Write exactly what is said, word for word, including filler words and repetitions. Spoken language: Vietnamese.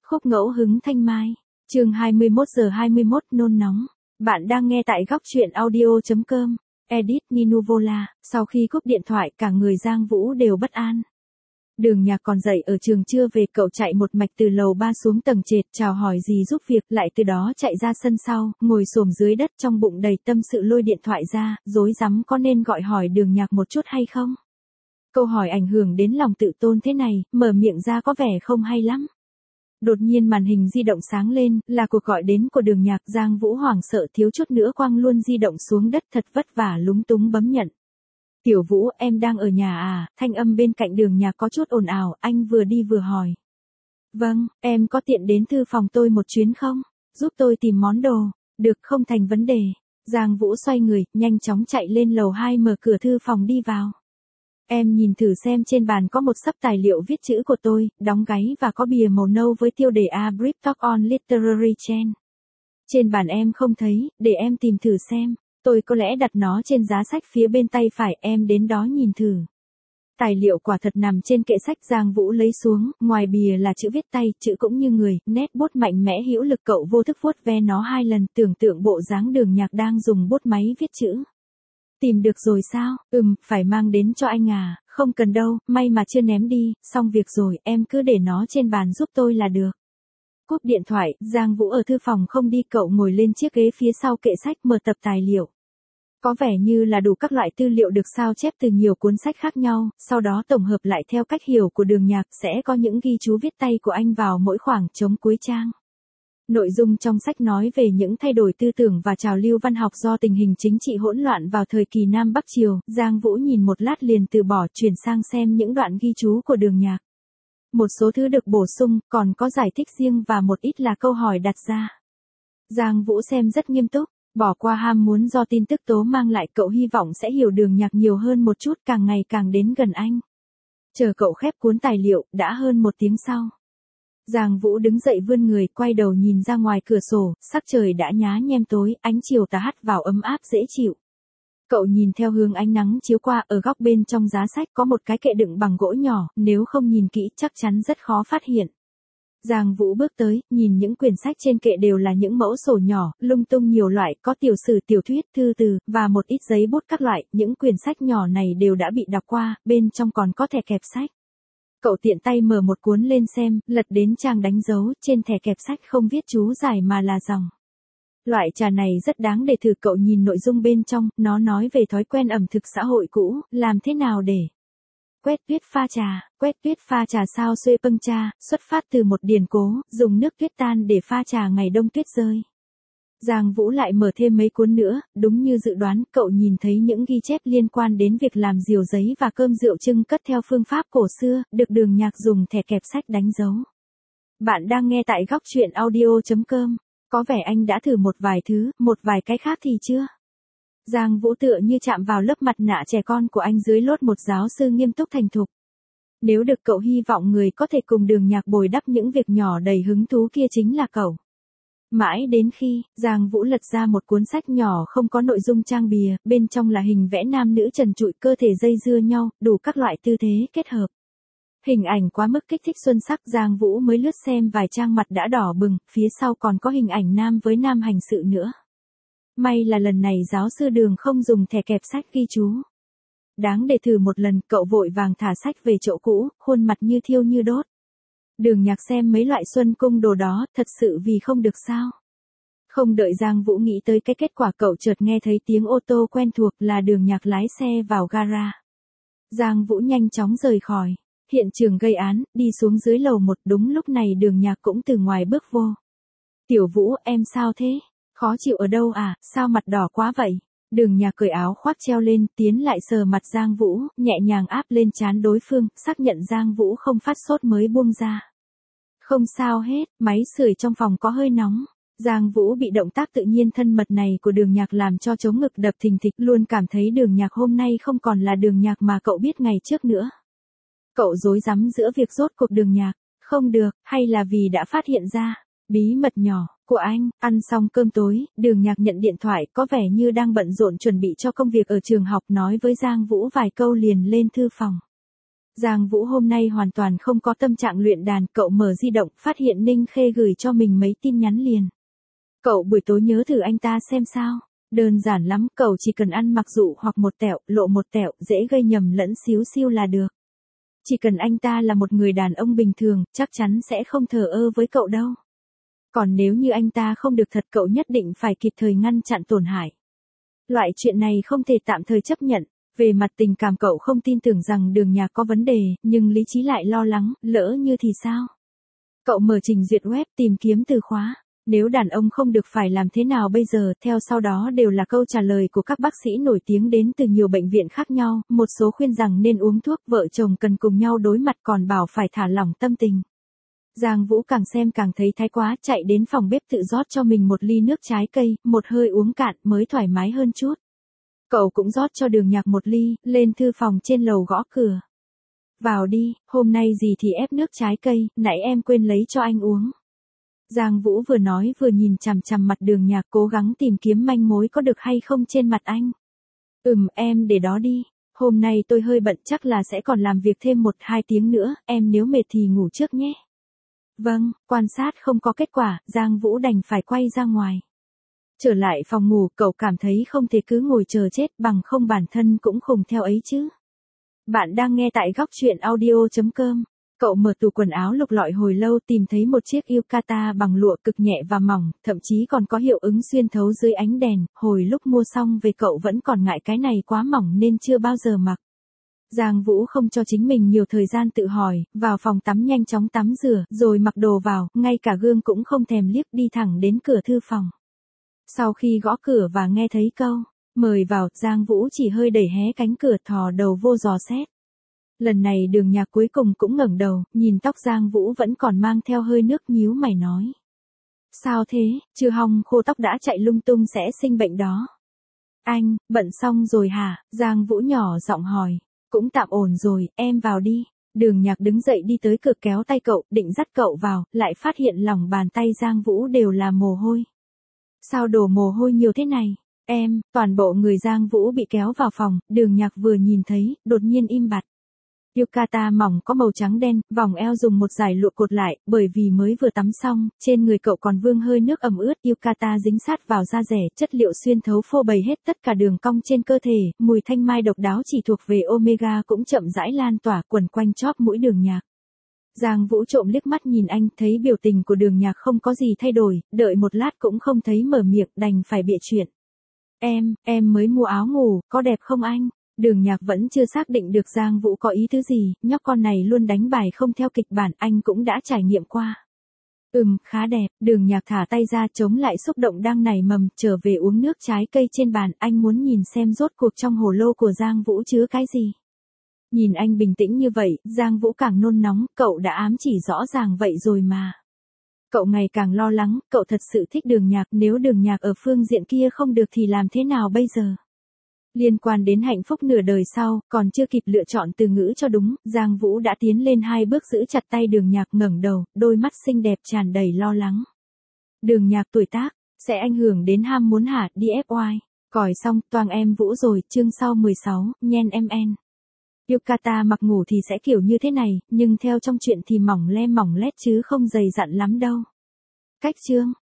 Khúc ngẫu hứng thanh mai. Chương hai mươi mốt giờ hai mươi mốt nôn nóng. Bạn đang nghe tại góc truyện audio chấm com. Edit Ninuvola. Sau khi cúp điện thoại, cả người Giang Vũ đều bất an. Đường Nhạc còn dậy ở trường chưa về, cậu chạy một mạch từ lầu ba xuống tầng trệt, chào hỏi gì giúp việc, lại từ đó chạy ra sân sau, ngồi xổm dưới đất trong bụng đầy tâm sự lôi điện thoại ra, rối rắm có nên gọi hỏi Đường Nhạc một chút hay không? Câu hỏi ảnh hưởng đến lòng tự tôn thế này, mở miệng ra có vẻ không hay lắm. Đột nhiên màn hình di động sáng lên, là cuộc gọi đến của Đường Nhạc. Giang Vũ hoảng sợ thiếu chút nữa quăng luôn di động xuống đất, thật vất vả lúng túng bấm nhận. Tiểu Vũ, em đang ở nhà à? Thanh âm bên cạnh Đường Nhạc có chút ồn ào, anh vừa đi vừa hỏi. Vâng, em có tiện đến thư phòng tôi một chuyến không? Giúp tôi tìm món đồ. Được, không thành vấn đề. Giang Vũ xoay người, nhanh chóng chạy lên lầu hai mở cửa thư phòng đi vào. Em nhìn thử xem, trên bàn có một xấp tài liệu viết chữ của tôi, đóng gáy và có bìa màu nâu với tiêu đề A Brief Talk on Literary Trend. Trên bàn em không thấy, để em tìm thử xem. Tôi có lẽ đặt nó trên giá sách phía bên tay phải, em đến đó nhìn thử. Tài liệu quả thật nằm trên kệ sách. Giang Vũ lấy xuống, ngoài bìa là chữ viết tay, chữ cũng như người, nét bút mạnh mẽ hữu lực. Cậu vô thức vuốt ve nó hai lần, tưởng tượng bộ dáng Đường Nhạc đang dùng bút máy viết chữ. Tìm được rồi sao? Ừm, phải mang đến cho anh à? Không cần đâu, may mà chưa ném đi, xong việc rồi, em cứ để nó trên bàn giúp tôi là được. Cúp điện thoại, Giang Vũ ở thư phòng không đi, cậu ngồi lên chiếc ghế phía sau kệ sách, mở tập tài liệu. Có vẻ như là đủ các loại tư liệu được sao chép từ nhiều cuốn sách khác nhau, sau đó tổng hợp lại theo cách hiểu của Đường Nhạc, sẽ có những ghi chú viết tay của anh vào mỗi khoảng trống cuối trang. Nội dung trong sách nói về những thay đổi tư tưởng và trào lưu văn học do tình hình chính trị hỗn loạn vào thời kỳ Nam Bắc Triều. Giang Vũ nhìn một lát liền từ bỏ, chuyển sang xem những đoạn ghi chú của Đường Nhạc. Một số thứ được bổ sung, còn có giải thích riêng và một ít là câu hỏi đặt ra. Giang Vũ xem rất nghiêm túc, bỏ qua ham muốn do tin tức tố mang lại, cậu hy vọng sẽ hiểu Đường Nhạc nhiều hơn một chút, càng ngày càng đến gần anh. Chờ cậu khép cuốn tài liệu, đã hơn một tiếng sau. Giang Vũ đứng dậy vươn người, quay đầu nhìn ra ngoài cửa sổ, sắc trời đã nhá nhem tối, ánh chiều tà hắt vào ấm áp dễ chịu. Cậu nhìn theo hướng ánh nắng chiếu qua, ở góc bên trong giá sách có một cái kệ đựng bằng gỗ nhỏ, nếu không nhìn kỹ chắc chắn rất khó phát hiện. Giang Vũ bước tới, nhìn những quyển sách trên kệ đều là những mẫu sổ nhỏ, lung tung nhiều loại, có tiểu sử, tiểu thuyết, thư từ, và một ít giấy bút các loại. Những quyển sách nhỏ này đều đã bị đọc qua, bên trong còn có thẻ kẹp sách. Cậu tiện tay mở một cuốn lên xem, lật đến trang đánh dấu, trên thẻ kẹp sách không viết chú giải mà là dòng. Loại trà này rất đáng để thử. Cậu nhìn nội dung bên trong, nó nói về thói quen ẩm thực xã hội cũ, làm thế nào để quét tuyết pha trà. Quét tuyết pha trà sao xuê pâng cha, xuất phát từ một điển cố, dùng nước tuyết tan để pha trà ngày đông tuyết rơi. Giang Vũ lại mở thêm mấy cuốn nữa, đúng như dự đoán, cậu nhìn thấy những ghi chép liên quan đến việc làm diều giấy và cơm rượu trưng cất theo phương pháp cổ xưa, được Đường Nhạc dùng thẻ kẹp sách đánh dấu. Bạn đang nghe tại góc truyện audio chấm com. Có vẻ anh đã thử một vài thứ, một vài cái khác thì chưa? Giang Vũ tựa như chạm vào lớp mặt nạ trẻ con của anh dưới lốt một giáo sư nghiêm túc thành thục. Nếu được, cậu hy vọng người có thể cùng Đường Nhạc bồi đắp những việc nhỏ đầy hứng thú kia chính là cậu. Mãi đến khi, Giang Vũ lật ra một cuốn sách nhỏ không có nội dung trang bìa, bên trong là hình vẽ nam nữ trần trụi, cơ thể dây dưa nhau, đủ các loại tư thế kết hợp. Hình ảnh quá mức kích thích xuân sắc, Giang Vũ mới lướt xem vài trang mặt đã đỏ bừng, phía sau còn có hình ảnh nam với nam hành sự nữa. May là lần này giáo sư Đường không dùng thẻ kẹp sách ghi chú. Đáng để thử một lần, cậu vội vàng thả sách về chỗ cũ, khuôn mặt như thiêu như đốt. Đường Nhạc xem mấy loại xuân cung đồ đó, thật sự vì không được sao? Không đợi Giang Vũ nghĩ tới cái kết quả, cậu chợt nghe thấy tiếng ô tô quen thuộc, là Đường Nhạc lái xe vào gara. Giang Vũ nhanh chóng rời khỏi hiện trường gây án, đi xuống dưới lầu một. Đúng lúc này Đường Nhạc cũng từ ngoài bước vô. Tiểu Vũ, em sao thế? Khó chịu ở đâu à, sao mặt đỏ quá vậy? Đường Nhạc cởi áo khoác treo lên, tiến lại sờ mặt Giang Vũ, nhẹ nhàng áp lên trán đối phương, xác nhận Giang Vũ không phát sốt mới buông ra. Không sao hết, máy sưởi trong phòng có hơi nóng. Giang Vũ bị động tác tự nhiên thân mật này của Đường Nhạc làm cho trống ngực đập thình thịch, luôn cảm thấy Đường Nhạc hôm nay không còn là Đường Nhạc mà cậu biết ngày trước nữa. Cậu rối rắm giữa việc rốt cuộc Đường Nhạc không được, hay là vì đã phát hiện ra bí mật nhỏ của anh. Ăn xong cơm tối, Đường Nhạc nhận điện thoại, có vẻ như đang bận rộn chuẩn bị cho công việc ở trường học, nói với Giang Vũ vài câu liền lên thư phòng. Giang Vũ hôm nay hoàn toàn không có tâm trạng luyện đàn, cậu mở di động, phát hiện Ninh Khê gửi cho mình mấy tin nhắn liền. Cậu buổi tối nhớ thử anh ta xem sao. Đơn giản lắm, cậu chỉ cần ăn mặc dụ hoặc một tẹo, lộ một tẹo, dễ gây nhầm lẫn xíu xiu là được. Chỉ cần anh ta là một người đàn ông bình thường, chắc chắn sẽ không thờ ơ với cậu đâu. Còn nếu như anh ta không được thật, cậu nhất định phải kịp thời ngăn chặn tổn hại. Loại chuyện này không thể tạm thời chấp nhận. Về mặt tình cảm cậu không tin tưởng rằng Đường Nhạc có vấn đề, nhưng lý trí lại lo lắng, lỡ như thì sao? Cậu mở trình duyệt web tìm kiếm từ khóa. Nếu đàn ông không được phải làm thế nào bây giờ, theo sau đó đều là câu trả lời của các bác sĩ nổi tiếng đến từ nhiều bệnh viện khác nhau, một số khuyên rằng nên uống thuốc, vợ chồng cần cùng nhau đối mặt, còn bảo phải thả lỏng tâm tình. Giang Vũ càng xem càng thấy thái quá, chạy đến phòng bếp tự rót cho mình một ly nước trái cây, một hơi uống cạn mới thoải mái hơn chút. Cậu cũng rót cho Đường Nhạc một ly, lên thư phòng trên lầu gõ cửa. Vào đi, hôm nay gì thì ép nước trái cây, nãy em quên lấy cho anh uống. Giang Vũ vừa nói vừa nhìn chằm chằm mặt Đường Nhạc, cố gắng tìm kiếm manh mối có được hay không trên mặt anh. Ừm, em để đó đi. Hôm nay tôi hơi bận, chắc là sẽ còn làm việc thêm một hai tiếng nữa, em nếu mệt thì ngủ trước nhé. Vâng, quan sát không có kết quả, Giang Vũ đành phải quay ra ngoài. Trở lại phòng ngủ, cậu cảm thấy không thể cứ ngồi chờ chết, bằng không bản thân cũng khùng theo ấy chứ. Bạn đang nghe tại góc truyện audio chấm com. Cậu mở tủ quần áo lục lọi hồi lâu, tìm thấy một chiếc yukata bằng lụa cực nhẹ và mỏng, thậm chí còn có hiệu ứng xuyên thấu dưới ánh đèn. Hồi lúc mua xong về cậu vẫn còn ngại cái này quá mỏng nên chưa bao giờ mặc. Giang Vũ không cho chính mình nhiều thời gian tự hỏi, vào phòng tắm nhanh chóng tắm rửa, rồi mặc đồ vào, ngay cả gương cũng không thèm liếc, đi thẳng đến cửa thư phòng. Sau khi gõ cửa và nghe thấy câu mời vào, Giang Vũ chỉ hơi đẩy hé cánh cửa, thò đầu vô dò xét. Lần này Đường Nhạc cuối cùng cũng ngẩng đầu, nhìn tóc Giang Vũ vẫn còn mang theo hơi nước, nhíu mày nói. Sao thế, chưa hong khô tóc đã chạy lung tung sẽ sinh bệnh đó. Anh, bận xong rồi hả? Giang Vũ nhỏ giọng hỏi. Cũng tạm ổn rồi, em vào đi. Đường Nhạc đứng dậy đi tới cửa, kéo tay cậu, định dắt cậu vào, lại phát hiện lòng bàn tay Giang Vũ đều là mồ hôi. Sao đổ mồ hôi nhiều thế này? Em, toàn bộ người Giang Vũ bị kéo vào phòng, Đường Nhạc vừa nhìn thấy, đột nhiên im bặt. Yukata mỏng có màu trắng đen, vòng eo dùng một dải lụa cột lại, bởi vì mới vừa tắm xong, trên người cậu còn vương hơi nước ẩm ướt, Yukata dính sát vào da rẻ, chất liệu xuyên thấu phô bày hết tất cả đường cong trên cơ thể, mùi thanh mai độc đáo chỉ thuộc về Omega cũng chậm rãi lan tỏa quần quanh chóp mũi Đường Nhạc. Giang Vũ trộm liếc mắt nhìn anh, thấy biểu tình của Đường Nhạc không có gì thay đổi, đợi một lát cũng không thấy mở miệng, đành phải bịa chuyện. Em, em mới mua áo ngủ, có đẹp không anh? Đường Nhạc vẫn chưa xác định được Giang Vũ có ý thứ gì, nhóc con này luôn đánh bài không theo kịch bản, anh cũng đã trải nghiệm qua. Ừm, khá đẹp, Đường Nhạc thả tay ra chống lại xúc động đang nảy mầm, trở về uống nước trái cây trên bàn, anh muốn nhìn xem rốt cuộc trong hồ lô của Giang Vũ chứa cái gì. Nhìn anh bình tĩnh như vậy, Giang Vũ càng nôn nóng, cậu đã ám chỉ rõ ràng vậy rồi mà. Cậu ngày càng lo lắng, cậu thật sự thích Đường Nhạc, nếu Đường Nhạc ở phương diện kia không được thì làm thế nào bây giờ? Liên quan đến hạnh phúc nửa đời sau, còn chưa kịp lựa chọn từ ngữ cho đúng, Giang Vũ đã tiến lên hai bước giữ chặt tay Đường Nhạc, ngẩng đầu, đôi mắt xinh đẹp tràn đầy lo lắng. Đường Nhạc, tuổi tác sẽ ảnh hưởng đến ham muốn hả? đê ép i. Còi xong, toang em Vũ rồi, chương sau mười sáu, nhen em en. Yukata mặc ngủ thì sẽ kiểu như thế này, nhưng theo trong chuyện thì mỏng le mỏng lét chứ không dày dặn lắm đâu. Cách chương